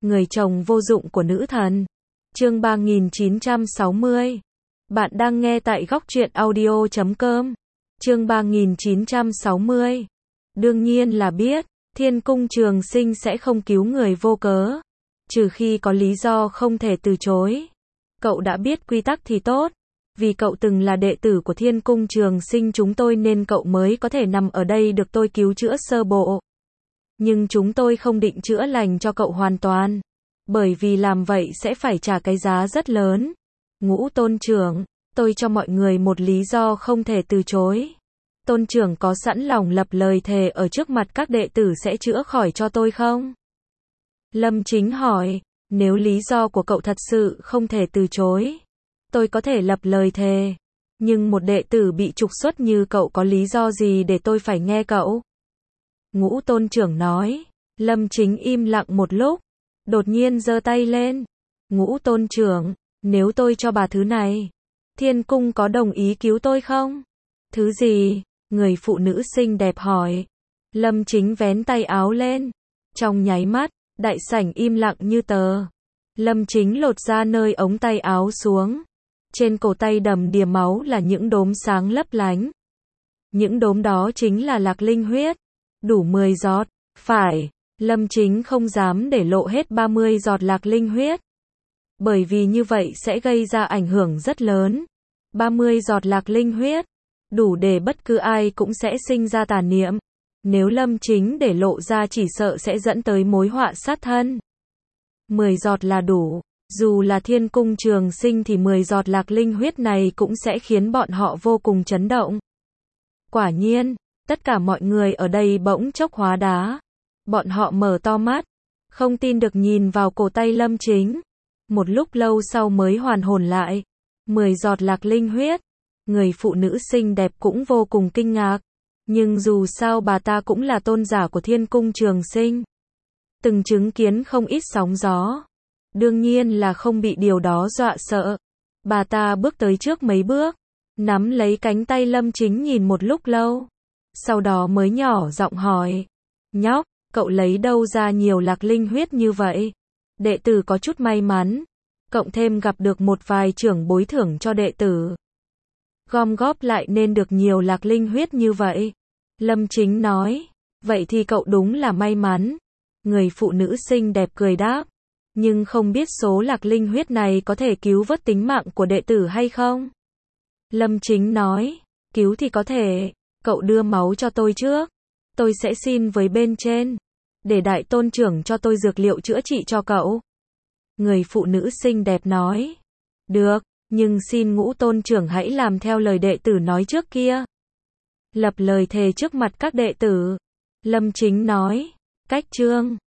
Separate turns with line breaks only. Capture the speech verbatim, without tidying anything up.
người chồng vô dụng của nữ thần. Chương ba nghìn chín trăm sáu mươi. Bạn đang nghe tại góc truyện audio chấm com. Chương ba nghìn chín trăm sáu mươi. Đương nhiên là biết, Thiên Cung Trường Sinh sẽ không cứu người vô cớ, trừ khi có lý do không thể từ chối. Cậu đã biết quy tắc thì tốt, vì cậu từng là đệ tử của Thiên Cung Trường Sinh chúng tôi nên cậu mới có thể nằm ở đây được tôi cứu chữa sơ bộ. Nhưng chúng tôi không định chữa lành cho cậu hoàn toàn, bởi vì làm vậy sẽ phải trả cái giá rất lớn. Ngũ tôn trưởng, tôi cho mọi người một lý do không thể từ chối. Tôn trưởng có sẵn lòng lập lời thề ở trước mặt các đệ tử sẽ chữa khỏi cho tôi không? Lâm Chính hỏi, nếu lý do của cậu thật sự không thể từ chối, tôi có thể lập lời thề. Nhưng một đệ tử bị trục xuất như cậu có lý do gì để tôi phải nghe cậu? Ngũ tôn trưởng nói. Lâm Chính im lặng một lúc, đột nhiên giơ tay lên. Ngũ tôn trưởng, nếu tôi cho bà thứ này, Thiên Cung có đồng ý cứu tôi không? Thứ gì? Người phụ nữ xinh đẹp hỏi. Lâm Chính vén tay áo lên. Trong nháy mắt, đại sảnh im lặng như tờ. Lâm Chính lột ra nơi ống tay áo xuống. Trên cổ tay đầm đìa máu là những đốm sáng lấp lánh. Những đốm đó chính là lạc linh huyết. Đủ mười giọt. Phải, Lâm Chính không dám để lộ hết ba mươi giọt lạc linh huyết. Bởi vì như vậy sẽ gây ra ảnh hưởng rất lớn. ba mươi giọt lạc linh huyết, đủ để bất cứ ai cũng sẽ sinh ra tà niệm. Nếu Lâm Chính để lộ ra chỉ sợ sẽ dẫn tới mối họa sát thân. mười giọt là đủ. Dù là Thiên Cung Trường Sinh thì mười giọt lạc linh huyết này cũng sẽ khiến bọn họ vô cùng chấn động. Quả nhiên, tất cả mọi người ở đây bỗng chốc hóa đá. Bọn họ mở to mắt, không tin được nhìn vào cổ tay Lâm Chính. Một lúc lâu sau mới hoàn hồn lại. mười giọt lạc linh huyết. Người phụ nữ xinh đẹp cũng vô cùng kinh ngạc. Nhưng dù sao bà ta cũng là tôn giả của Thiên Cung Trường Sinh, từng chứng kiến không ít sóng gió. Đương nhiên là không bị điều đó dọa sợ. Bà ta bước tới trước mấy bước, nắm lấy cánh tay Lâm Chính nhìn một lúc lâu. Sau đó mới nhỏ giọng hỏi. Nhóc, cậu lấy đâu ra nhiều lạc linh huyết như vậy? Đệ tử có chút may mắn, cộng thêm gặp được một vài trưởng bối thưởng cho đệ tử, gom góp lại nên được nhiều lạc linh huyết như vậy. Lâm Chính nói. Vậy thì cậu đúng là may mắn. Người phụ nữ xinh đẹp cười đáp. Nhưng không biết số lạc linh huyết này có thể cứu vớt tính mạng của đệ tử hay không? Lâm Chính nói. Cứu thì có thể. Cậu đưa máu cho tôi trước. Tôi sẽ xin với bên trên, để đại tôn trưởng cho tôi dược liệu chữa trị cho cậu. Người phụ nữ xinh đẹp nói. Được, nhưng xin Ngũ tôn trưởng hãy làm theo lời đệ tử nói trước kia. Lập lời thề trước mặt các đệ tử. Lâm Chính nói. Cách chương